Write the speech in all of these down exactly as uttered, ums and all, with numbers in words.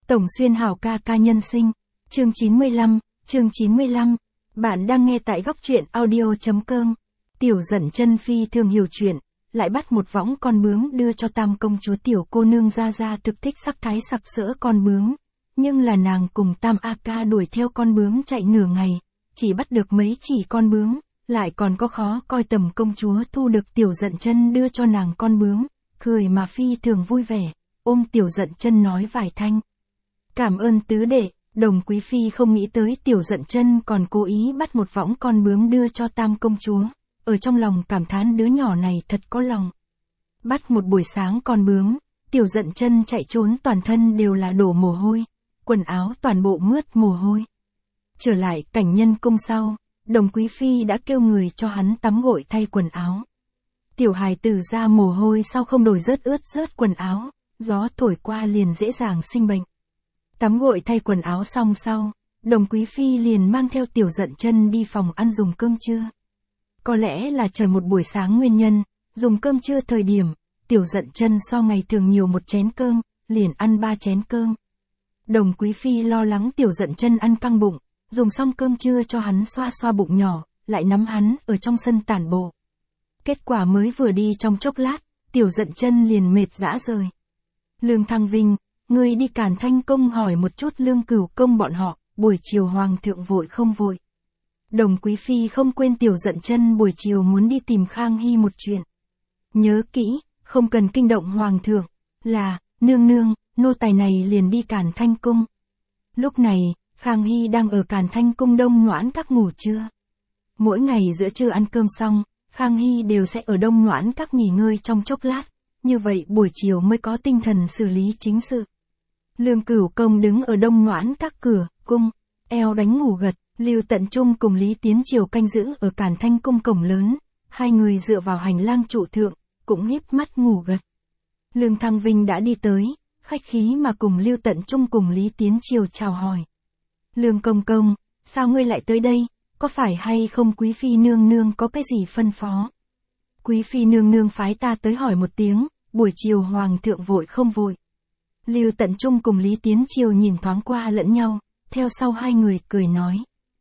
Tổng Xuyên Hào ca ca nhân sinh, chương chín mươi lăm, chương chín mươi lăm. Bạn đang nghe tại góc truyện audio chấm com. Tiểu Dận Chân phi thường hiểu chuyện, lại bắt một võng con bướm đưa cho Tam công chúa tiểu cô nương Gia Gia thực thích sắc thái sặc sỡ con bướm. Nhưng là nàng cùng Tam A ca đuổi theo con bướm chạy nửa ngày, chỉ bắt được mấy chỉ con bướm, lại còn có khó coi Tầm công chúa thu được Tiểu Dận Chân đưa cho nàng con bướm, cười mà phi thường vui vẻ, ôm Tiểu Dận Chân nói vài thanh. Cảm ơn tứ đệ. Đồng quý phi không nghĩ tới Tiểu Dận Chân còn cố ý bắt một võng con bướm đưa cho Tam công chúa, ở trong lòng cảm thán đứa nhỏ này thật có lòng. Bắt một buổi sáng con bướm, Tiểu Dận Chân chạy trốn toàn thân đều là đổ mồ hôi, quần áo toàn bộ mướt mồ hôi. Trở lại cảnh nhân cung sau, đồng quý phi đã kêu người cho hắn tắm gội thay quần áo. Tiểu hài tử ra mồ hôi sau không đổi rớt ướt rớt quần áo, gió thổi qua liền dễ dàng sinh bệnh. Tắm gội thay quần áo xong sau, đồng quý phi liền mang theo Tiểu Dận Chân đi phòng ăn dùng cơm trưa. Có lẽ là trời một buổi sáng nguyên nhân, dùng cơm trưa thời điểm, Tiểu Dận Chân so ngày thường nhiều một chén cơm, liền ăn ba chén cơm. Đồng quý phi lo lắng Tiểu Dận Chân ăn căng bụng, dùng xong cơm trưa cho hắn xoa xoa bụng nhỏ, lại nắm hắn ở trong sân tản bộ. Kết quả mới vừa đi trong chốc lát, Tiểu Dận Chân liền mệt rã rời. Lương Thăng Vinh, ngươi đi Càn Thanh Cung hỏi một chút Lương Cửu Công bọn họ, buổi chiều hoàng thượng vội không vội. Đồng quý phi không quên Tiểu Dận Chân buổi chiều muốn đi tìm Khang Hy một chuyện. Nhớ kỹ, không cần kinh động hoàng thượng, là, nương nương, nô tài này liền đi Càn Thanh Cung. Lúc này, Khang Hy đang ở Càn Thanh Cung Đông Noãn Các ngủ trưa. Mỗi ngày giữa trưa ăn cơm xong, Khang Hy đều sẽ ở Đông Noãn Các nghỉ ngơi trong chốc lát, như vậy buổi chiều mới có tinh thần xử lý chính sự. Lương Cửu Công đứng ở Đông Noãn Các cửa, cung, eo đánh ngủ gật, Lưu Tận Trung cùng Lý Tiến Triều canh giữ ở Càn Thanh Cung cổng lớn, hai người dựa vào hành lang trụ thượng, cũng híp mắt ngủ gật. Lương Thăng Vinh đã đi tới, khách khí mà cùng Lưu Tận Trung cùng Lý Tiến Triều chào hỏi. Lương công công, sao ngươi lại tới đây, có phải hay không quý phi nương nương có cái gì phân phó? Quý phi nương nương phái ta tới hỏi một tiếng, buổi chiều hoàng thượng vội không vội? Lưu Tận Trung cùng Lý Tiến Triều nhìn thoáng qua lẫn nhau, theo sau hai người cười nói.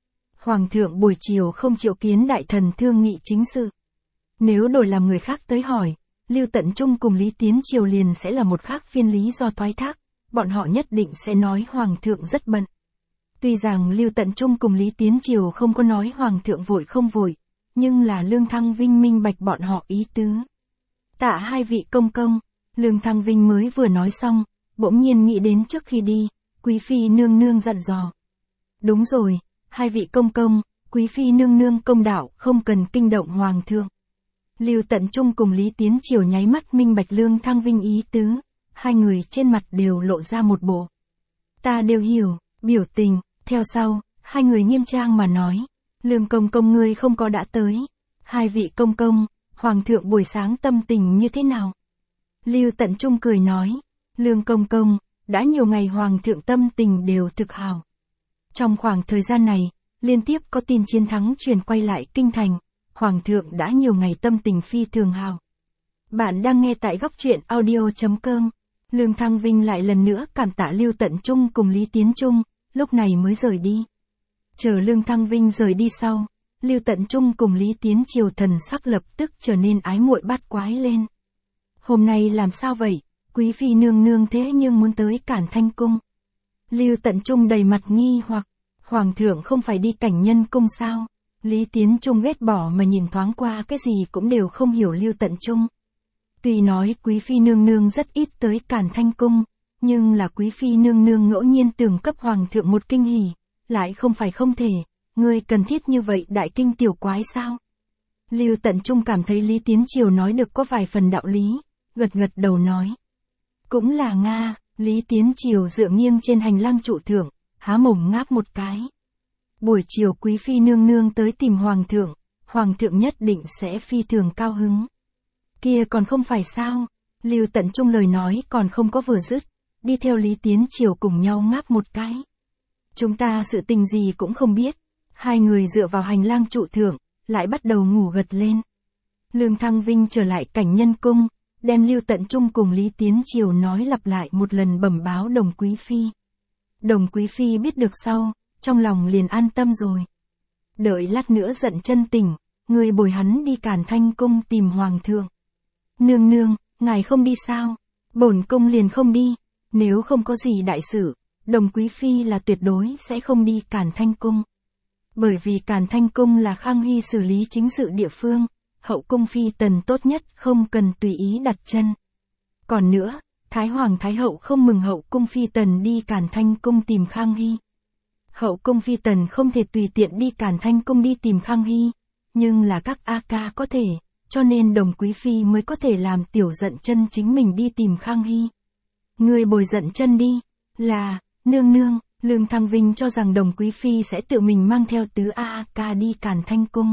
Hoàng thượng buổi chiều không triệu kiến đại thần thương nghị chính sự. Nếu đổi làm người khác tới hỏi, Lưu Tận Trung cùng Lý Tiến Triều liền sẽ là một khác phiên lý do thoái thác, bọn họ nhất định sẽ nói hoàng thượng rất bận. Tuy rằng Lưu Tận Trung cùng Lý Tiến Triều không có nói hoàng thượng vội không vội, nhưng là Lương Thăng Vinh minh bạch bọn họ ý tứ. Tạ hai vị công công, Lương Thăng Vinh mới vừa nói xong, bỗng nhiên nghĩ đến trước khi đi, quý phi nương nương dặn dò. Đúng rồi, hai vị công công, quý phi nương nương công đạo không cần kinh động hoàng thượng. Lưu Tận Trung cùng Lý Tiến Triều nháy mắt minh bạch Lương Thăng Vinh ý tứ, hai người trên mặt đều lộ ra một bộ. Ta đều hiểu, biểu tình, theo sau, hai người nghiêm trang mà nói. Lương công công ngươi không có đã tới. Hai vị công công, hoàng thượng buổi sáng tâm tình như thế nào? Lưu Tận Trung cười nói. Lương công công, đã nhiều ngày hoàng thượng tâm tình đều thực hào. Trong khoảng thời gian này, liên tiếp có tin chiến thắng truyền quay lại kinh thành, hoàng thượng đã nhiều ngày tâm tình phi thường hào. Bạn đang nghe tại góc truyện audio chấm com. Lương Thăng Vinh lại lần nữa cảm tạ Lưu Tận Trung cùng Lý Tiến Trung, lúc này mới rời đi. Chờ Lương Thăng Vinh rời đi sau, Lưu Tận Trung cùng Lý Tiến Triều thần sắc lập tức trở nên ái muội bát quái lên. Hôm nay làm sao vậy? Quý phi nương nương thế nhưng muốn tới Càn Thanh Cung. Lưu Tận Trung đầy mặt nghi hoặc, hoàng thượng không phải đi cảnh nhân cung sao? Lý Tiến Trung ghét bỏ mà nhìn thoáng qua cái gì cũng đều không hiểu Lưu Tận Trung. Tuy nói quý phi nương nương rất ít tới Càn Thanh Cung, nhưng là quý phi nương nương ngẫu nhiên tưởng cấp hoàng thượng một kinh hỉ, lại không phải không thể, ngươi cần thiết như vậy đại kinh tiểu quái sao? Lưu Tận Trung cảm thấy Lý Tiến Triều nói được có vài phần đạo lý, gật gật đầu nói. Cũng là Nga, Lý Tiến Triều dựa nghiêng trên hành lang trụ thượng, há mồm ngáp một cái. Buổi chiều quý phi nương nương tới tìm hoàng thượng, hoàng thượng nhất định sẽ phi thường cao hứng. Kia còn không phải sao? Lưu Tận Trung lời nói còn không có vừa dứt, đi theo Lý Tiến Triều cùng nhau ngáp một cái. Chúng ta sự tình gì cũng không biết, hai người dựa vào hành lang trụ thượng, lại bắt đầu ngủ gật lên. Lương Thăng Vinh trở lại cảnh nhân cung, đem Lưu Tận Trung cùng Lý Tiến Triều nói lặp lại một lần bẩm báo đồng quý phi. Đồng Quý Phi biết được sau, trong lòng liền an tâm rồi. Đợi lát nữa Dận Chân tỉnh, người bồi hắn đi Càn Thanh Cung tìm Hoàng thượng. Nương nương, ngài không đi sao? Bổn cung liền không đi, nếu không có gì đại sự, Đồng Quý Phi là tuyệt đối sẽ không đi Càn Thanh Cung. Bởi vì Càn Thanh Cung là Khang Hy xử lý chính sự địa phương, hậu cung phi tần tốt nhất không cần tùy ý đặt chân. Còn nữa, Thái Hoàng Thái Hậu không mừng hậu cung phi tần đi Càn Thanh Cung tìm Khang Hy. Hậu cung phi tần không thể tùy tiện đi Càn Thanh Cung đi tìm Khang Hy, nhưng là các A ca có thể, cho nên Đồng Quý Phi mới có thể làm Tiểu Dận Chân chính mình đi tìm Khang Hy. Người bồi Dận Chân đi, là, nương nương, Lương Thăng Vinh cho rằng Đồng Quý Phi sẽ tự mình mang theo tứ A ca đi Càn Thanh Cung.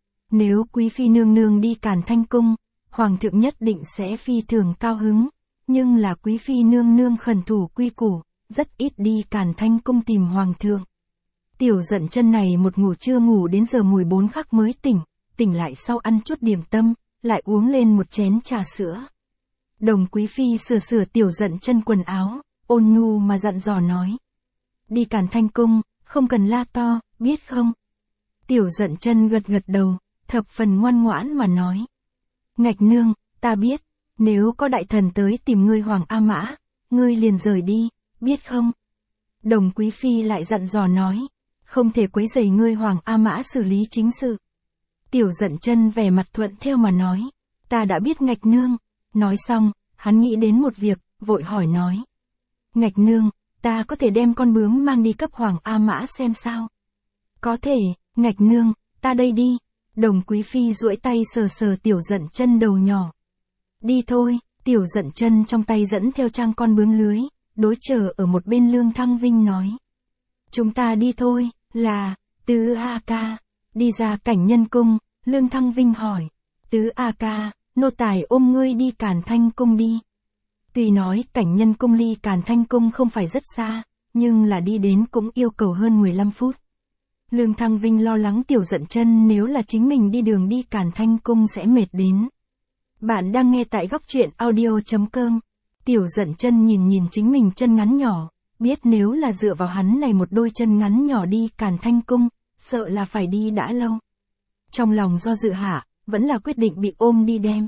Nếu Quý Phi nương nương đi Càn Thanh Cung, Hoàng thượng nhất định sẽ phi thường cao hứng, nhưng là Quý Phi nương nương khẩn thủ quy củ, rất ít đi Càn Thanh Cung tìm Hoàng thượng. Tiểu Dận Chân này một ngủ chưa ngủ đến giờ mùi bốn khắc mới tỉnh, tỉnh lại sau ăn chút điểm tâm, lại uống lên một chén trà sữa. Đồng Quý Phi sửa sửa Tiểu Dận Chân quần áo, ôn nhu mà dặn dò nói. Đi Càn Thanh Cung, không cần la to, biết không? Tiểu Dận Chân gật gật đầu, thập phần ngoan ngoãn mà nói. Ngạch nương, ta biết, nếu có đại thần tới tìm ngươi Hoàng A Mã, ngươi liền rời đi, biết không? Đồng Quý Phi lại dặn dò nói, không thể quấy rầy ngươi Hoàng A Mã xử lý chính sự. Tiểu Dận Chân vẻ mặt thuận theo mà nói, ta đã biết ngạch nương. Nói xong, hắn nghĩ đến một việc, vội hỏi nói. Ngạch nương, ta có thể đem con bướm mang đi cấp Hoàng A Mã xem sao? Có thể, ngạch nương, ta đây đi. Đồng Quý Phi duỗi tay sờ sờ Tiểu Dận Chân đầu nhỏ. Đi thôi, Tiểu Dận Chân trong tay dẫn theo trang con bướm lưới, đối chờ ở một bên Lương Thăng Vinh nói. Chúng ta đi thôi, là, tứ A ca, đi ra Cảnh Nhân Cung, Lương Thăng Vinh hỏi. Tứ A ca, nô tài ôm ngươi đi Càn Thanh Cung đi. Tuy nói Cảnh Nhân Cung ly Càn Thanh Cung không phải rất xa, nhưng là đi đến cũng yêu cầu hơn mười lăm phút. Lương Thăng Vinh lo lắng Tiểu Dận Chân nếu là chính mình đi đường đi Càn Thanh Cung sẽ mệt đến. Bạn đang nghe tại góc truyện audio chấm com. Tiểu Dận Chân nhìn nhìn chính mình chân ngắn nhỏ, biết nếu là dựa vào hắn này một đôi chân ngắn nhỏ đi Càn Thanh Cung, sợ là phải đi đã lâu. Trong lòng do dự hạ, vẫn là quyết định bị ôm đi đem.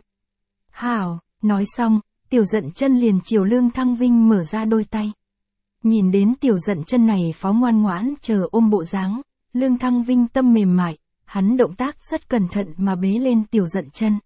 Hảo, nói xong, Tiểu Dận Chân liền chiều Lương Thăng Vinh mở ra đôi tay. Nhìn đến Tiểu Dận Chân này phó ngoan ngoãn chờ ôm bộ dáng, Lương Thăng Vinh tâm mềm mại, hắn động tác rất cẩn thận mà bế lên Tiểu Dận Chân.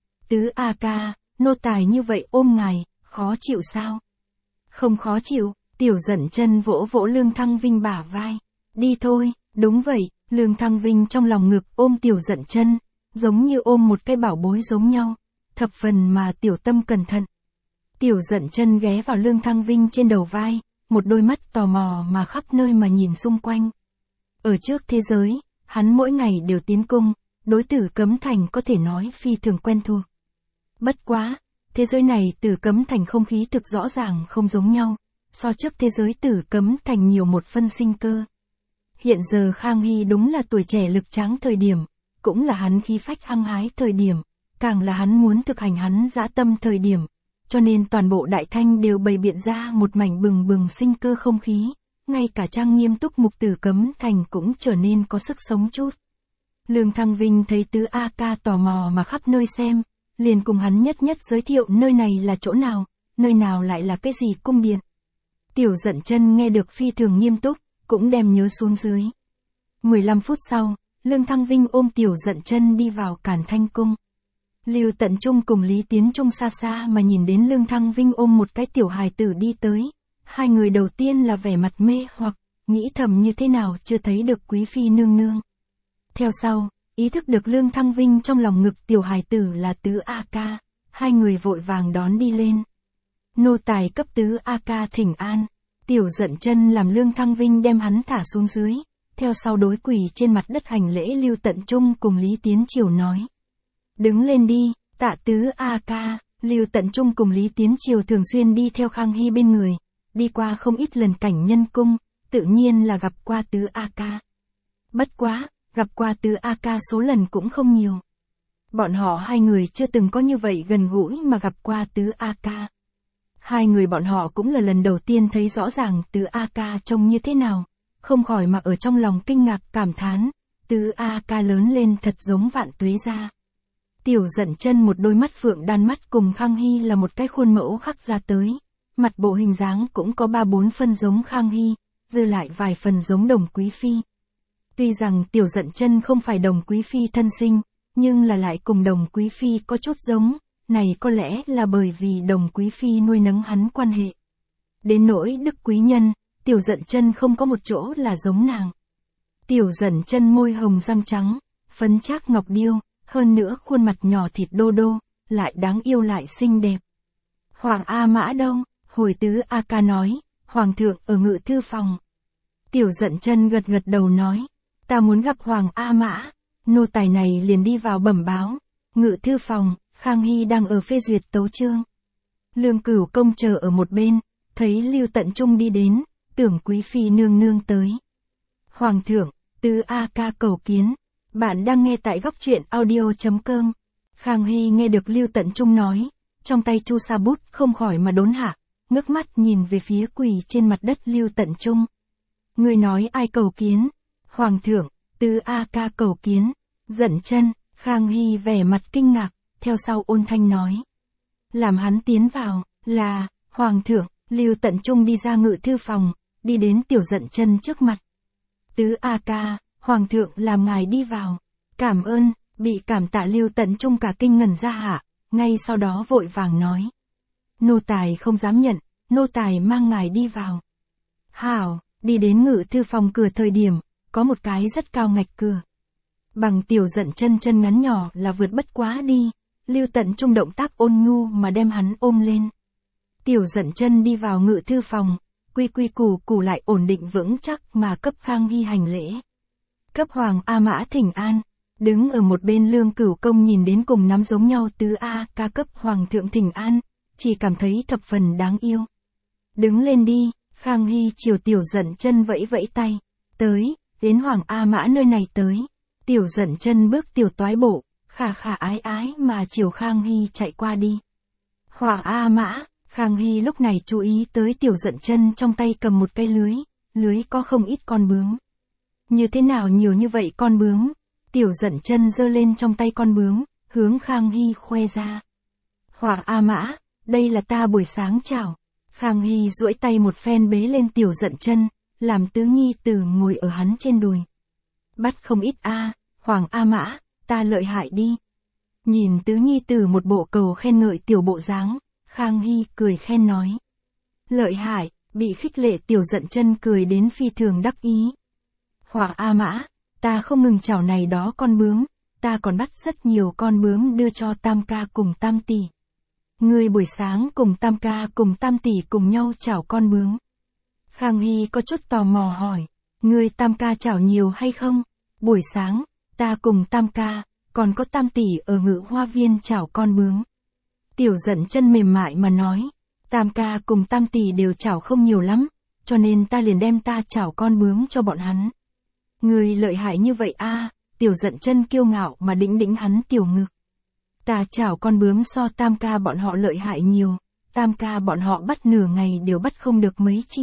Tứ A ca, nô tài như vậy ôm ngài, khó chịu sao? Không khó chịu, Tiểu Dận Chân vỗ vỗ Lương Thăng Vinh bả vai. Đi thôi, đúng vậy, Lương Thăng Vinh trong lòng ngực ôm Tiểu Dận Chân, giống như ôm một cái bảo bối giống nhau, thập phần mà tiểu tâm cẩn thận. Tiểu Dận Chân ghé vào Lương Thăng Vinh trên đầu vai, một đôi mắt tò mò mà khắp nơi mà nhìn xung quanh. Ở trước thế giới, hắn mỗi ngày đều tiến cung, đối Tử Cấm Thành có thể nói phi thường quen thuộc. Bất quá, thế giới này Tử Cấm Thành không khí thực rõ ràng không giống nhau, so trước thế giới Tử Cấm Thành nhiều một phân sinh cơ. Hiện giờ Khang Hy đúng là tuổi trẻ lực tráng thời điểm, cũng là hắn khí phách hăng hái thời điểm, càng là hắn muốn thực hành hắn dã tâm thời điểm, cho nên toàn bộ Đại Thanh đều bày biện ra một mảnh bừng bừng sinh cơ không khí, ngay cả trang nghiêm túc mục Tử Cấm Thành cũng trở nên có sức sống chút. Lương Thăng Vinh thấy tứ A ca tò mò mà khắp nơi xem, liền cùng hắn nhất nhất giới thiệu nơi này là chỗ nào, nơi nào lại là cái gì cung điện. Tiểu Dận Chân nghe được phi thường nghiêm túc, cũng đem nhớ xuống dưới. mười lăm phút sau, Lương Thăng Vinh ôm Tiểu Dận Chân đi vào Càn Thanh Cung. Lưu Tận Trung cùng Lý Tiến Trung xa xa mà nhìn đến Lương Thăng Vinh ôm một cái tiểu hài tử đi tới. Hai người đầu tiên là vẻ mặt mê hoặc, nghĩ thầm như thế nào chưa thấy được Quý Phi nương nương. Theo sau, ý thức được Lương Thăng Vinh trong lòng ngực tiểu hài tử là tứ A ca, hai người vội vàng đón đi lên. Nô tài cấp tứ A ca thỉnh an. Tiểu Dận Chân làm Lương Thăng Vinh đem hắn thả xuống dưới, theo sau đối quỳ trên mặt đất hành lễ Lưu Tận Trung cùng Lý Tiến Triều nói. Đứng lên đi, tạ tứ A ca. Lưu Tận Trung cùng Lý Tiến Triều thường xuyên đi theo Khang Hy bên người, đi qua không ít lần Cảnh Nhân Cung, tự nhiên là gặp qua tứ A ca. Bất quá, gặp qua tứ A ca số lần cũng không nhiều. Bọn họ hai người chưa từng có như vậy gần gũi mà gặp qua tứ A ca. Hai người bọn họ cũng là lần đầu tiên thấy rõ ràng Tứ A Ca trông như thế nào, không khỏi mà ở trong lòng kinh ngạc cảm thán, Tứ A Ca lớn lên thật giống Vạn Tuế Gia. Tiểu Dận Chân một đôi mắt phượng đan mắt cùng Khang Hy là một cái khuôn mẫu khắc ra tới, mặt bộ hình dáng cũng có ba bốn phân giống Khang Hy, dư lại vài phần giống Đồng Quý Phi. Tuy rằng Tiểu Dận Chân không phải Đồng Quý Phi thân sinh, nhưng là lại cùng Đồng Quý Phi có chút giống, này có lẽ là bởi vì Đồng Quý Phi nuôi nấng hắn quan hệ. Đến nỗi Đức Quý Nhân, Tiểu Dận Chân không có một chỗ là giống nàng. Tiểu Dận Chân môi hồng răng trắng, phấn trác ngọc điêu, hơn nữa khuôn mặt nhỏ thịt đô đô, lại đáng yêu lại xinh đẹp. Hoàng A Mã đâu? Hồi Tứ A Ca nói, Hoàng thượng ở ngự thư phòng. Tiểu Dận Chân gật gật đầu nói, ta muốn gặp Hoàng A Mã. Nô tài này liền đi vào bẩm báo, ngự thư phòng, Khang Hy đang ở phê duyệt tấu chương. Lương Cửu Công chờ ở một bên, thấy Lưu Tận Trung đi đến, tưởng Quý Phi nương nương tới. Hoàng thượng, Tứ A Ca cầu kiến, bạn đang nghe tại góc truyện audio chấm com. Khang Hy nghe được Lưu Tận Trung nói, trong tay chu sa bút không khỏi mà đốn hạ, ngước mắt nhìn về phía quỳ trên mặt đất Lưu Tận Trung. Người nói ai cầu kiến? Hoàng thượng, Tứ A Ca cầu kiến. Dận Chân, Khang Hy vẻ mặt kinh ngạc, theo sau ôn thanh nói. Làm hắn tiến vào, là, Hoàng thượng. Lưu Tận Trung đi ra ngự thư phòng, đi đến Tiểu Dận Chân trước mặt. Tứ A Ca, Hoàng thượng làm ngài đi vào. Cảm ơn, bị cảm tạ Lưu Tận Trung cả kinh ngẩn ra hạ, ngay sau đó vội vàng nói. Nô tài không dám nhận, nô tài mang ngài đi vào. Hảo, đi đến ngự thư phòng cửa thời điểm, có một cái rất cao ngạch cửa. Bằng Tiểu Dận Chân chân ngắn nhỏ là vượt bất quá đi, Lưu Tận Trung động tác ôn nhu mà đem hắn ôm lên. Tiểu Dận Chân đi vào ngự thư phòng, quy quy củ củ lại ổn định vững chắc mà cấp Khang Hy hành lễ. Cấp Hoàng A Mã thỉnh an, đứng ở một bên Lương Cửu Công nhìn đến cùng nắm giống nhau Tứ A Ca cấp Hoàng thượng thỉnh an, chỉ cảm thấy thập phần đáng yêu. Đứng lên đi, Khang Hy chiều Tiểu Dận Chân vẫy vẫy tay, tới, đến Hoàng A Mã nơi này tới. Tiểu Dận Chân bước tiểu toái bộ, khả khả ái ái mà chiều Khang Hy chạy qua đi. Hoàng A Mã, Khang Hy lúc này chú ý tới Tiểu Dận Chân trong tay cầm một cây lưới, lưới có không ít con bướm. Như thế nào nhiều như vậy con bướm? Tiểu Dận Chân giơ lên trong tay con bướm, hướng Khang Hy khoe ra. Hoàng A Mã, đây là ta buổi sáng chảo. Khang Hy duỗi tay một phen bế lên Tiểu Dận Chân, làm tứ nhi tử ngồi ở hắn trên đùi. Bắt không ít a, Hoàng A Mã, ta lợi hại đi. Nhìn tứ nhi tử một bộ cầu khen ngợi tiểu bộ dáng, Khang Hy cười khen nói. Lợi hại, bị khích lệ Tiểu Dận Chân cười đến phi thường đắc ý. Hoàng A Mã, ta không ngừng chảo này đó con bướm, ta còn bắt rất nhiều con bướm đưa cho Tam ca cùng Tam tỷ. Ngươi buổi sáng cùng Tam ca cùng Tam tỷ cùng nhau chảo con bướm. Khang Hy có chút tò mò hỏi, ngươi Tam ca chảo nhiều hay không? Buổi sáng, ta cùng Tam ca, còn có Tam tỷ ở Ngự Hoa Viên chảo con bướm. Tiểu Dận Chân mềm mại mà nói, Tam ca cùng Tam tỷ đều chảo không nhiều lắm, cho nên ta liền đem ta chảo con bướm cho bọn hắn. Ngươi lợi hại như vậy a, Tiểu Dận Chân kiêu ngạo mà đĩnh đĩnh hắn tiểu ngực. Ta chảo con bướm so Tam ca bọn họ lợi hại nhiều, Tam ca bọn họ bắt nửa ngày đều bắt không được mấy chi.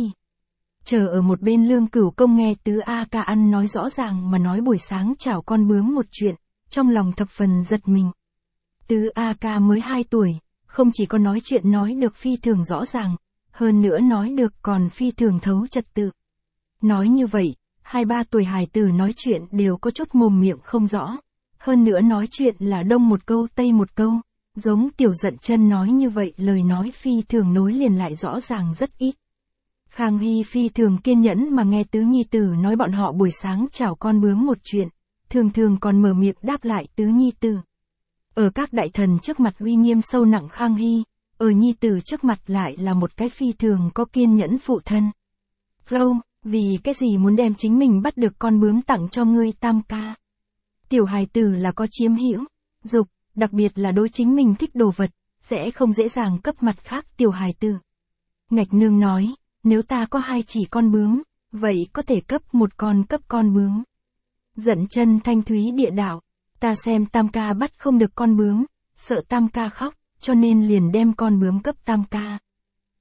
Chờ ở một bên Lương Cửu Công nghe Tứ A Ca ăn nói rõ ràng mà nói buổi sáng chảo con bướm một chuyện, trong lòng thập phần giật mình. Tứ A Ca mới hai tuổi, không chỉ có nói chuyện nói được phi thường rõ ràng, hơn nữa nói được còn phi thường thấu trật tự. Nói như vậy, hai ba tuổi hài tử nói chuyện đều có chút mồm miệng không rõ, hơn nữa nói chuyện là đông một câu tây một câu, giống Tiểu Dận Chân nói như vậy lời nói phi thường nối liền lại rõ ràng rất ít. Khang Hy phi thường kiên nhẫn mà nghe tứ nhi tử nói bọn họ buổi sáng chảo con bướm một chuyện, thường thường còn mở miệng đáp lại tứ nhi tử. Ở các đại thần trước mặt uy nghiêm sâu nặng Khang Hy, ở nhi tử trước mặt lại là một cái phi thường có kiên nhẫn phụ thân. Gâu, vì cái gì muốn đem chính mình bắt được con bướm tặng cho ngươi Tam ca? Tiểu hài tử là có chiếm hữu, dục, đặc biệt là đối chính mình thích đồ vật, sẽ không dễ dàng cấp mặt khác tiểu hài tử. Ngạch nương nói, nếu ta có hai chỉ con bướm, vậy có thể cấp một con cấp con bướm. Dận Chân thanh thúy địa đạo, ta xem Tam ca bắt không được con bướm, sợ Tam ca khóc, cho nên liền đem con bướm cấp Tam ca.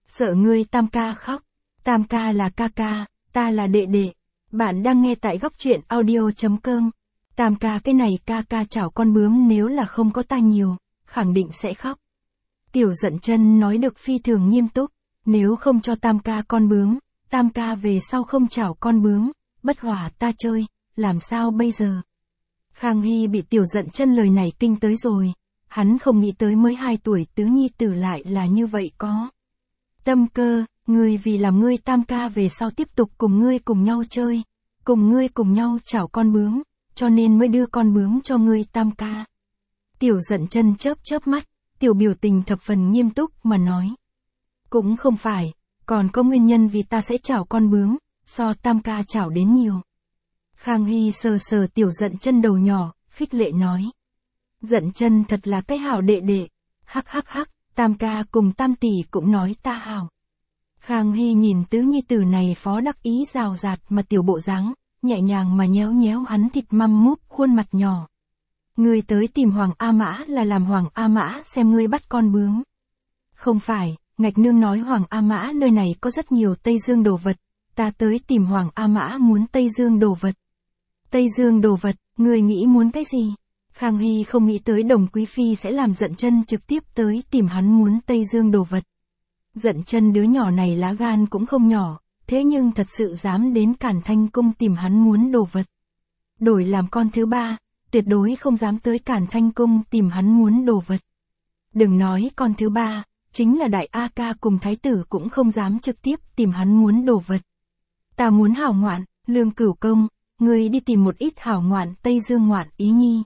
Sợ ngươi Tam ca khóc. Tam ca là ca ca, ta là đệ đệ. Bạn đang nghe tại góc truyện audio.com. Tam ca cái này ca ca chảo con bướm nếu là không có ta nhiều, khẳng định sẽ khóc. Tiểu Dận Chân nói được phi thường nghiêm túc, nếu không cho Tam ca con bướm, Tam ca về sau không chảo con bướm, bất hòa ta chơi, làm sao bây giờ? Khang Hy bị Tiểu Dận Chân lời này kinh tới rồi, hắn không nghĩ tới mới hai tuổi tứ nhi tử lại là như vậy có. Tâm cơ, ngươi vì làm ngươi Tam ca về sau tiếp tục cùng ngươi cùng nhau chơi, cùng ngươi cùng nhau chảo con bướm, cho nên mới đưa con bướm cho ngươi Tam ca. Tiểu Dận Chân chớp chớp mắt, tiểu biểu tình thập phần nghiêm túc mà nói. Cũng không phải, còn có nguyên nhân vì ta sẽ chảo con bướm, so Tam ca chảo đến nhiều. Khang Hy sờ sờ Tiểu Dận Chân đầu nhỏ, khích lệ nói. Dận Chân thật là cái hảo đệ đệ, hắc hắc hắc, Tam ca cùng Tam tỷ cũng nói ta hảo. Khang Hy nhìn tứ nhi tử này phó đắc ý rào rạt mà tiểu bộ dáng, nhẹ nhàng mà nhéo nhéo hắn thịt măm múp khuôn mặt nhỏ. Ngươi tới tìm Hoàng A Mã là làm Hoàng A Mã xem ngươi bắt con bướm. Không phải, Ngạch Nương nói Hoàng A Mã nơi này có rất nhiều Tây Dương đồ vật, ta tới tìm Hoàng A Mã muốn Tây Dương đồ vật. Tây Dương đồ vật, ngươi nghĩ muốn cái gì? Khang Hy không nghĩ tới Đồng Quý Phi sẽ làm Dận Chân trực tiếp tới tìm hắn muốn Tây Dương đồ vật. Dận Chân đứa nhỏ này lá gan cũng không nhỏ, thế nhưng thật sự dám đến Cản Thanh Cung tìm hắn muốn đồ vật. Đổi làm con thứ ba, tuyệt đối không dám tới Cản Thanh Cung tìm hắn muốn đồ vật. Đừng nói con thứ ba, chính là Đại A Ca cùng Thái tử cũng không dám trực tiếp tìm hắn muốn đồ vật. Ta muốn hảo ngoạn, Lương Cửu Công, ngươi đi tìm một ít hảo ngoạn Tây Dương ngoạn ý nhi.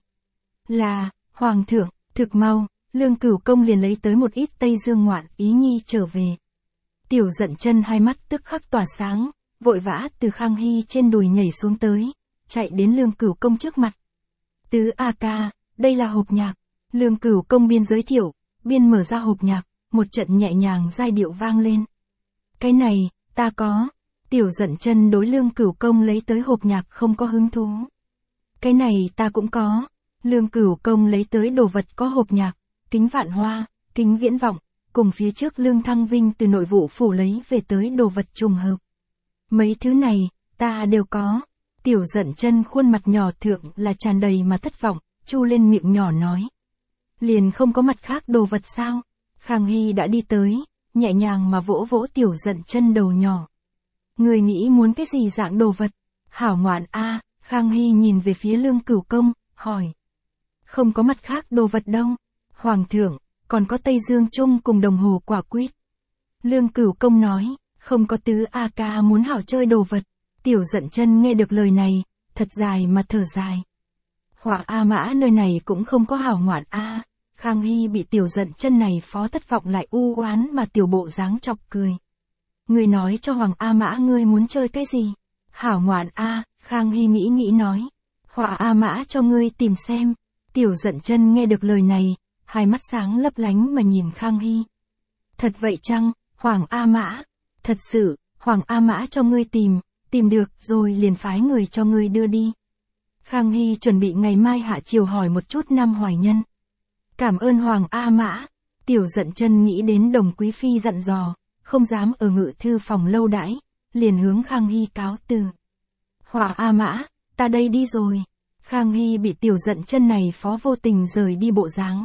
Là, Hoàng thượng, thực mau, Lương Cửu Công liền lấy tới một ít Tây Dương ngoạn ý nhi trở về. Tiểu Dận Chân hai mắt tức khắc tỏa sáng, vội vã từ Khang Hy trên đùi nhảy xuống tới, chạy đến Lương Cửu Công trước mặt. Tứ A Ca, đây là hộp nhạc. Lương Cửu Công biên giới thiệu, biên mở ra hộp nhạc, một trận nhẹ nhàng giai điệu vang lên. Cái này, ta có. Tiểu Dận Chân đối Lương Cửu Công lấy tới hộp nhạc không có hứng thú. Cái này ta cũng có. Lương Cửu Công lấy tới đồ vật có hộp nhạc, kính vạn hoa, kính viễn vọng, cùng phía trước Lương Thăng Vinh từ nội vụ phủ lấy về tới đồ vật trùng hợp. Mấy thứ này, ta đều có. Tiểu Dận Chân khuôn mặt nhỏ thượng là tràn đầy mà thất vọng, chu lên miệng nhỏ nói. Liền không có mặt khác đồ vật sao? Khang Hy đã đi tới, nhẹ nhàng mà vỗ vỗ Tiểu Dận Chân đầu nhỏ. Người nghĩ muốn cái gì dạng đồ vật? Hảo ngoạn a. Khang Hy nhìn về phía Lương Cửu Công, hỏi. Không có mặt khác đồ vật đâu. Hoàng thượng, còn có Tây Dương Trung cùng đồng hồ quả quýt. Lương Cửu Công nói, không có tứ A Ca muốn hảo chơi đồ vật. Tiểu Dận Chân nghe được lời này, thật dài mà thở dài. Hoàng A Mã nơi này cũng không có hảo ngoạn a. Khang Hy bị Tiểu Dận Chân này phó thất vọng lại u oán mà tiểu bộ dáng chọc cười. Ngươi nói cho Hoàng A Mã ngươi muốn chơi cái gì? Hảo ngoạn a. Khang Hy nghĩ nghĩ nói. Hoàng A Mã cho ngươi tìm xem. Tiểu Dận Chân nghe được lời này, hai mắt sáng lấp lánh mà nhìn Khang Hy. Thật vậy chăng, Hoàng A Mã? Thật sự, Hoàng A Mã cho ngươi tìm, tìm được rồi liền phái người cho ngươi đưa đi. Khang Hy chuẩn bị ngày mai hạ chiều hỏi một chút Nam Hoài Nhân. Cảm ơn Hoàng A Mã. Tiểu Dận Chân nghĩ đến Đồng Quý Phi dặn dò, không dám ở ngự thư phòng lâu đãi, liền hướng Khang Hy cáo từ. Hoàng A Mã, ta đây đi rồi. Khang Hy bị Tiểu Dận Chân này phó vô tình rời đi bộ dáng.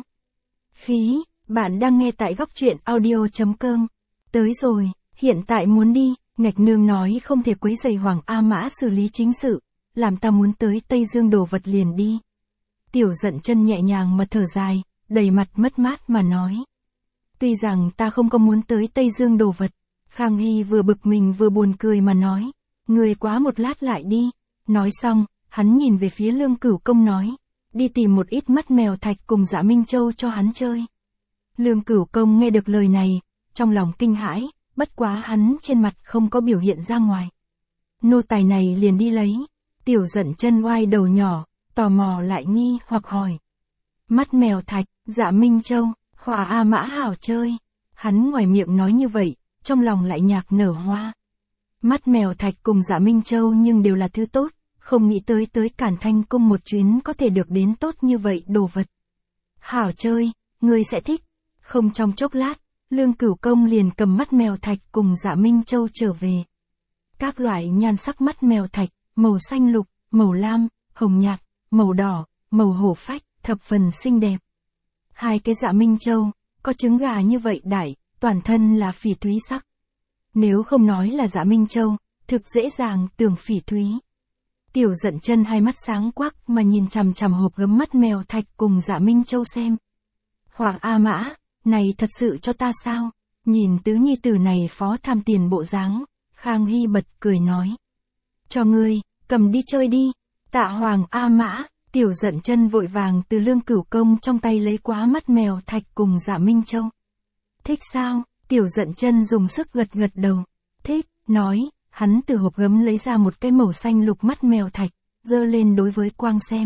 Khí, bạn đang nghe tại góc truyện audio.com. Tới rồi, hiện tại muốn đi, Ngạch Nương nói không thể quấy rầy Hoàng A Mã xử lý chính sự, làm ta muốn tới Tây Dương đồ vật liền đi. Tiểu Dận Chân nhẹ nhàng mà thở dài, đầy mặt mất mát mà nói. Tuy rằng ta không có muốn tới Tây Dương đồ vật, Khang Hy vừa bực mình vừa buồn cười mà nói, người quá một lát lại đi. Nói xong, hắn nhìn về phía Lương Cửu Công nói, đi tìm một ít mắt mèo thạch cùng Dạ Minh Châu cho hắn chơi. Lương Cửu Công nghe được lời này, trong lòng kinh hãi, bất quá hắn trên mặt không có biểu hiện ra ngoài. Nô tài này liền đi lấy. Tiểu Dận Chân oai đầu nhỏ, tò mò lại nghi hoặc hỏi. Mắt mèo thạch, Dạ Minh Châu, Hỏa A Mã hảo chơi. Hắn ngoài miệng nói như vậy, trong lòng lại nhạc nở hoa. Mắt mèo thạch cùng Dạ Minh Châu nhưng đều là thứ tốt, không nghĩ tới tới Cản Thanh Cung một chuyến có thể được đến tốt như vậy đồ vật. Hảo chơi, ngươi sẽ thích. Không trong chốc lát, Lương Cửu Công liền cầm mắt mèo thạch cùng Dạ Minh Châu trở về. Các loại nhan sắc mắt mèo thạch, màu xanh lục, màu lam, hồng nhạt, màu đỏ, màu hổ phách, thập phần xinh đẹp. Hai cái Dạ Minh Châu, có trứng gà như vậy đại, toàn thân là phỉ thúy sắc. Nếu không nói là Dạ Minh Châu, thực dễ dàng tưởng phỉ thúy. Tiểu Dận Chân hai mắt sáng quắc mà nhìn chằm chằm hộp gấm mắt mèo thạch cùng Dạ Minh Châu xem. Hoàng A Mã, này thật sự cho ta sao? Nhìn tứ nhi tử này phó tham tiền bộ dáng, Khang Hy bật cười nói. Cho ngươi, cầm đi chơi đi. Tạ Hoàng A Mã, Tiểu Dận Chân vội vàng từ Lương Cửu Công trong tay lấy quá mắt mèo thạch cùng Dạ Minh Châu. Thích sao? Tiểu Dận Chân dùng sức gật gật đầu. Thích, nói, hắn từ hộp gấm lấy ra một cái màu xanh lục mắt mèo thạch, giơ lên đối với Quang xem.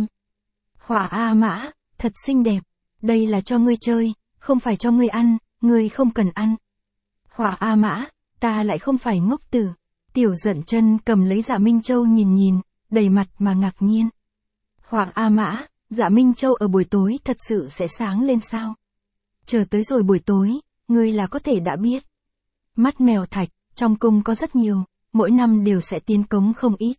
Hỏa A Mã, thật xinh đẹp, đây là cho ngươi chơi, không phải cho ngươi ăn, ngươi không cần ăn. Hỏa A Mã, ta lại không phải ngốc tử. Tiểu Dận Chân cầm lấy Dạ Minh Châu nhìn nhìn, đầy mặt mà ngạc nhiên. Hỏa A Mã, Dạ Minh Châu ở buổi tối thật sự sẽ sáng lên sao? Chờ tới rồi buổi tối, ngươi là có thể đã biết. Mắt mèo thạch, trong cung có rất nhiều, mỗi năm đều sẽ tiến cống không ít.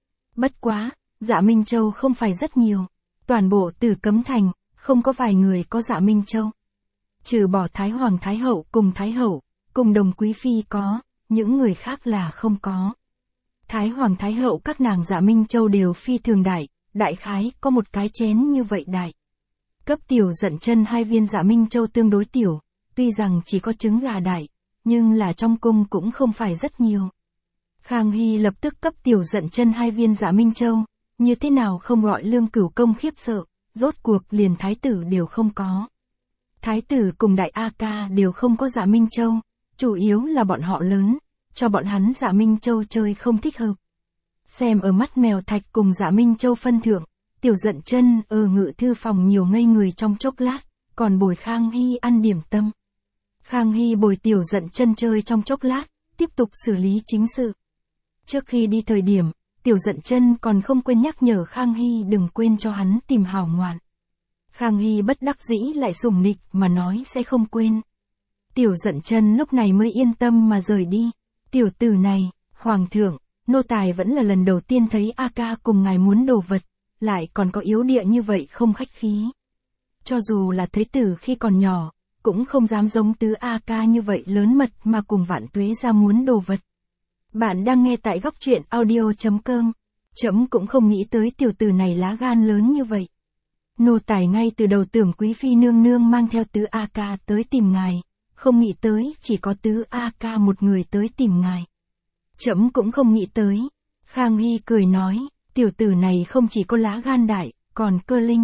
Bất quá, Dạ Minh Châu không phải rất nhiều. Toàn bộ Tử Cấm Thành, không có vài người có Dạ Minh Châu. Trừ bỏ Thái Hoàng Thái Hậu cùng Thái Hậu, cùng Đồng Quý Phi có, những người khác là không có. Thái Hoàng Thái Hậu các nàng Dạ Minh Châu đều phi thường đại, đại khái có một cái chén như vậy đại. Cấp Tiểu Dận Chân hai viên Dạ Minh Châu tương đối tiểu, tuy rằng chỉ có trứng gà đại, nhưng là trong cung cũng không phải rất nhiều. Khang Hy lập tức cấp Tiểu Dận Chân hai viên Dạ Minh Châu, như thế nào không gọi Lương Cửu Công khiếp sợ, rốt cuộc liền thái tử đều không có. Thái tử cùng đại A Ca đều không có Dạ Minh Châu, chủ yếu là bọn họ lớn, cho bọn hắn Dạ Minh Châu chơi không thích hợp. Xem ở mắt mèo thạch cùng Dạ Minh Châu phân thượng, Tiểu Dận Chân ở ngự thư phòng nhiều ngây người trong chốc lát, còn bồi Khang Hy ăn điểm tâm. Khang Hy bồi Tiểu Dận Chân chơi trong chốc lát, tiếp tục xử lý chính sự. Trước khi đi thời điểm, Tiểu Dận Chân còn không quên nhắc nhở Khang Hy đừng quên cho hắn tìm hảo ngoạn. Khang Hy bất đắc dĩ lại sủng nịch mà nói sẽ không quên. Tiểu Dận Chân lúc này mới yên tâm mà rời đi. Tiểu tử này, Hoàng thượng, nô tài vẫn là lần đầu tiên thấy A Ca cùng ngài muốn đồ vật, lại còn có yếu địa như vậy không khách khí. Cho dù là thế tử khi còn nhỏ, cũng không dám giống tứ A Ca như vậy lớn mật mà cùng Vạn Tuế ra muốn đồ vật. Bạn đang nghe tại góc truyện audio chấm com. Chấm cũng không nghĩ tới tiểu tử này lá gan lớn như vậy. Nô tài ngay từ đầu tưởng Quý Phi nương nương mang theo tứ A Ca tới tìm ngài, không nghĩ tới chỉ có tứ A Ca một người tới tìm ngài. Chấm cũng không nghĩ tới. Khang Hy cười nói, tiểu tử này không chỉ có lá gan đại, còn cơ linh.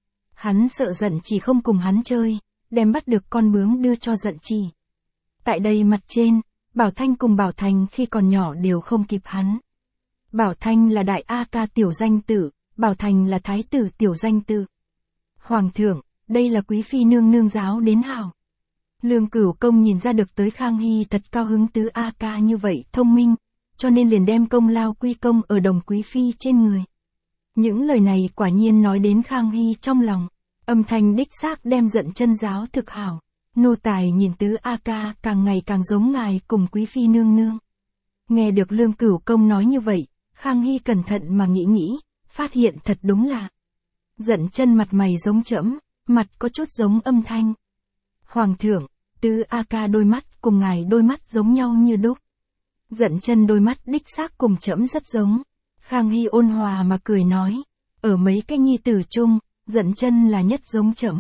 Hắn sợ Giận Chỉ không cùng hắn chơi, đem bắt được con bướm đưa cho Giận Chỉ. Tại đây mặt trên, Bảo Thanh cùng Bảo Thành khi còn nhỏ đều không kịp hắn. Bảo Thanh là đại A Ca tiểu danh tử, Bảo Thành là thái tử tiểu danh tử. Hoàng thượng, đây là Quý Phi nương nương giáo đến hảo. Lương Cửu Công nhìn ra được tới Khang Hy thật cao hứng tứ A Ca như vậy thông minh, cho nên liền đem công lao quy công ở Đồng Quý Phi trên người. Những lời này quả nhiên nói đến Khang Hy trong lòng, âm thanh đích xác đem Dận Chân giáo thực hảo. Nô tài nhìn tứ A Ca càng ngày càng giống ngài cùng Quý Phi nương nương. Nghe được Lương Cửu Công nói như vậy, Khang Hy cẩn thận mà nghĩ nghĩ, phát hiện thật đúng là Dận Chân mặt mày giống trẫm, mặt có chút giống âm thanh. Hoàng thượng, tứ A Ca đôi mắt cùng ngài đôi mắt giống nhau như đúc. Dận Chân đôi mắt đích xác cùng trẫm rất giống. Khang Hy ôn hòa mà cười nói, ở mấy cái nhi tử chung, Dận Chân là nhất giống trẫm.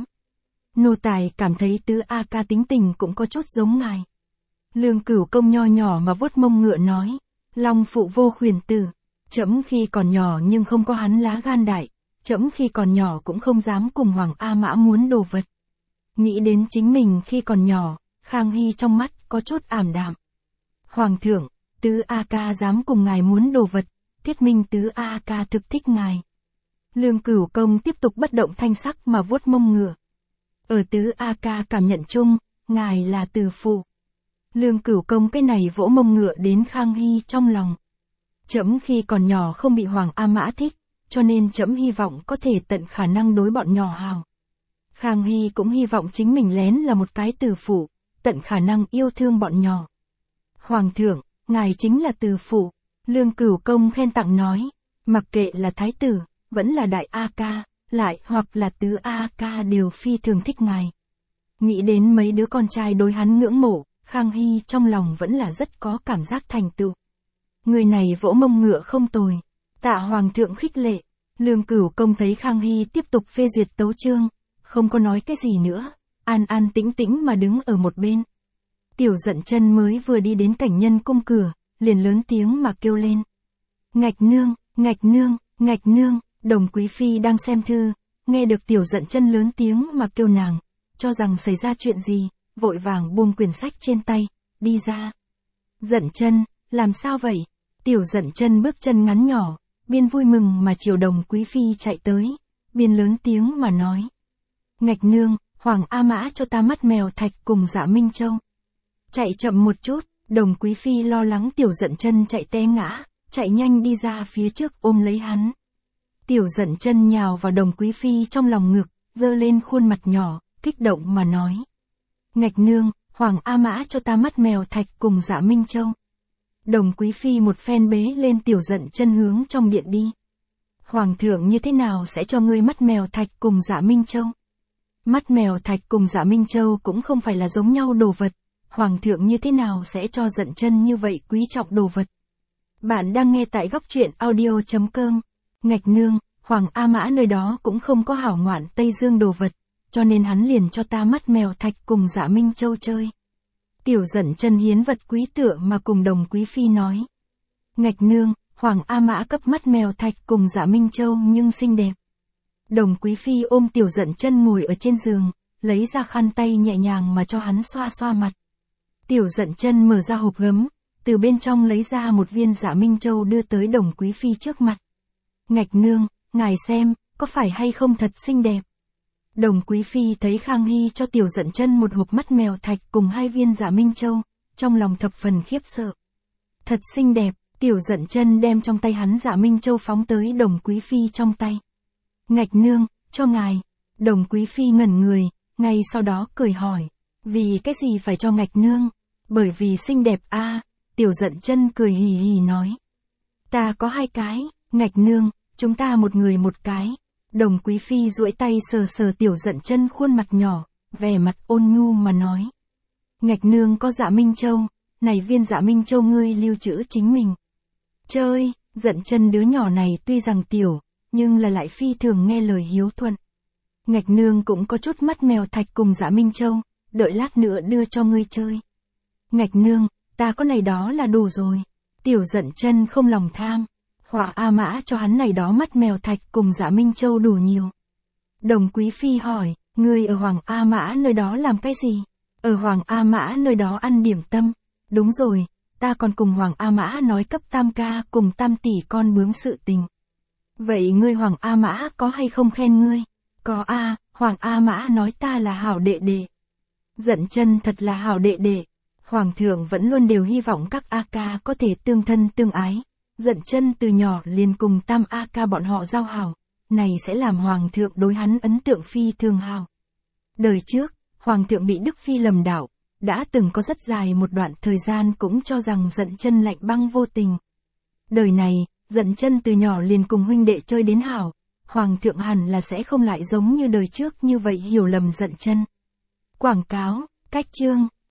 Nô tài cảm thấy tứ A Ca tính tình cũng có chút giống ngài. Lương Cửu Công nho nhỏ mà vuốt mông ngựa nói, Long phụ vô khuyển tử, trẫm khi còn nhỏ nhưng không có hắn lá gan đại, trẫm khi còn nhỏ cũng không dám cùng Hoàng A Mã muốn đồ vật. Nghĩ đến chính mình khi còn nhỏ, Khang Hy trong mắt có chút ảm đạm. Hoàng thượng, tứ A Ca dám cùng ngài muốn đồ vật, thuyết minh tứ A Ca thực thích ngài. Lương Cửu Công tiếp tục bất động thanh sắc mà vuốt mông ngựa. Ở tứ A Ca cảm nhận chung, ngài là từ phụ. Lương Cửu Công cái này vỗ mông ngựa đến Khang Hy trong lòng. Trẫm khi còn nhỏ không bị Hoàng A Mã thích, cho nên trẫm hy vọng có thể tận khả năng đối bọn nhỏ hào. Khang Hy cũng hy vọng chính mình lén là một cái từ phụ, tận khả năng yêu thương bọn nhỏ. Hoàng thượng, ngài chính là từ phụ. Lương Cửu Công khen tặng nói, mặc kệ là thái tử, vẫn là đại A ca, lại hoặc là tứ A ca đều phi thường thích ngài. Nghĩ đến mấy đứa con trai đối hắn ngưỡng mộ, Khang Hy trong lòng vẫn là rất có cảm giác thành tựu. Người này vỗ mông ngựa không tồi. Tạ Hoàng thượng khích lệ. Lương Cửu Công thấy Khang Hy tiếp tục phê duyệt tấu chương, không có nói cái gì nữa, an an tĩnh tĩnh mà đứng ở một bên. Tiểu Dận Chân mới vừa đi đến Cảnh Nhân cung cửa, liền lớn tiếng mà kêu lên. Ngạch nương, ngạch nương, ngạch nương. Đồng Quý Phi đang xem thư, nghe được Tiểu Dận Chân lớn tiếng mà kêu nàng, cho rằng xảy ra chuyện gì, vội vàng buông quyển sách trên tay, đi ra. Dận Chân, làm sao vậy? Tiểu Dận Chân bước chân ngắn nhỏ, biên vui mừng mà chiều Đồng Quý Phi chạy tới, biên lớn tiếng mà nói. Ngạch nương, Hoàng A Mã cho ta mắt mèo thạch cùng Dạ Minh Châu. Chạy chậm một chút, Đồng Quý Phi lo lắng Tiểu Dận Chân chạy té ngã, chạy nhanh đi ra phía trước ôm lấy hắn. Tiểu Dận Chân nhào vào Đồng Quý Phi trong lòng ngực, giơ lên khuôn mặt nhỏ, kích động mà nói. Ngạch nương, Hoàng A Mã cho ta mắt mèo thạch cùng Dạ Minh Châu. Đồng Quý Phi một phen bế lên Tiểu Dận Chân hướng trong điện đi. Hoàng thượng như thế nào sẽ cho ngươi mắt mèo thạch cùng Dạ Minh Châu? Mắt mèo thạch cùng Dạ Minh Châu cũng không phải là giống nhau đồ vật. Hoàng thượng như thế nào sẽ cho Dận Chân như vậy quý trọng đồ vật? Bạn đang nghe tại góc truyện audio chấm com. Ngạch nương, Hoàng A Mã nơi đó cũng không có hảo ngoạn Tây Dương đồ vật, cho nên hắn liền cho ta mắt mèo thạch cùng Dạ Minh Châu chơi. Tiểu Dận Chân hiến vật quý tựa mà cùng Đồng Quý Phi nói. Ngạch nương, Hoàng A Mã cấp mắt mèo thạch cùng Dạ Minh Châu nhưng xinh đẹp. Đồng Quý Phi ôm Tiểu Dận Chân ngồi ở trên giường, lấy ra khăn tay nhẹ nhàng mà cho hắn xoa xoa mặt. Tiểu Dận Chân mở ra hộp gấm, từ bên trong lấy ra một viên Dạ Minh Châu đưa tới Đồng Quý Phi trước mặt. Ngạch nương, ngài xem, có phải hay không thật xinh đẹp? Đồng Quý Phi thấy Khang Hy cho Tiểu Dận Chân một hộp mắt mèo thạch cùng hai viên Dạ Minh Châu, trong lòng thập phần khiếp sợ. Thật xinh đẹp, Tiểu Dận Chân đem trong tay hắn Dạ Minh Châu phóng tới Đồng Quý Phi trong tay. Ngạch nương, cho ngài. Đồng Quý Phi ngẩn người, ngay sau đó cười hỏi. Vì cái gì phải cho ngạch nương? Bởi vì xinh đẹp a. À, Tiểu Dận Chân cười hì hì nói. Ta có hai cái, ngạch nương, chúng ta một người một cái. Đồng Quý Phi duỗi tay sờ sờ Tiểu Dận Chân khuôn mặt nhỏ, vẻ mặt ôn nhu mà nói. Ngạch nương có Dạ Minh Châu, này viên Dạ Minh Châu ngươi lưu trữ chính mình. Chơi, Dận Chân đứa nhỏ này tuy rằng tiểu, nhưng là lại phi thường nghe lời hiếu thuận. Ngạch nương cũng có chút mắt mèo thạch cùng Dạ Minh Châu, đợi lát nữa đưa cho ngươi chơi. Ngạch nương, ta có này đó là đủ rồi. Tiểu Dận Chân không lòng tham. Hoàng A Mã cho hắn này đó mắt mèo thạch cùng Dạ Minh Châu đủ nhiều. Đồng Quý Phi hỏi, ngươi ở Hoàng A Mã nơi đó làm cái gì? Ở Hoàng A Mã nơi đó ăn điểm tâm. Đúng rồi, ta còn cùng Hoàng A Mã nói cấp tam ca cùng tam tỷ con bướm sự tình. Vậy ngươi Hoàng A Mã có hay không khen ngươi? Có a, Hoàng A Mã nói ta là hảo đệ đệ. Dận Chân thật là hảo đệ đệ. Hoàng thượng vẫn luôn đều hy vọng các A ca có thể tương thân tương ái. Dận Chân từ nhỏ liền cùng tam A ca bọn họ giao hảo, này sẽ làm Hoàng thượng đối hắn ấn tượng phi thường hảo. Đời trước, Hoàng thượng bị Đức Phi lầm đạo, đã từng có rất dài một đoạn thời gian cũng cho rằng Dận Chân lạnh băng vô tình. Đời này, Dận Chân từ nhỏ liền cùng huynh đệ chơi đến hảo, Hoàng thượng hẳn là sẽ không lại giống như đời trước như vậy hiểu lầm Dận Chân. Quảng cáo, cách chương.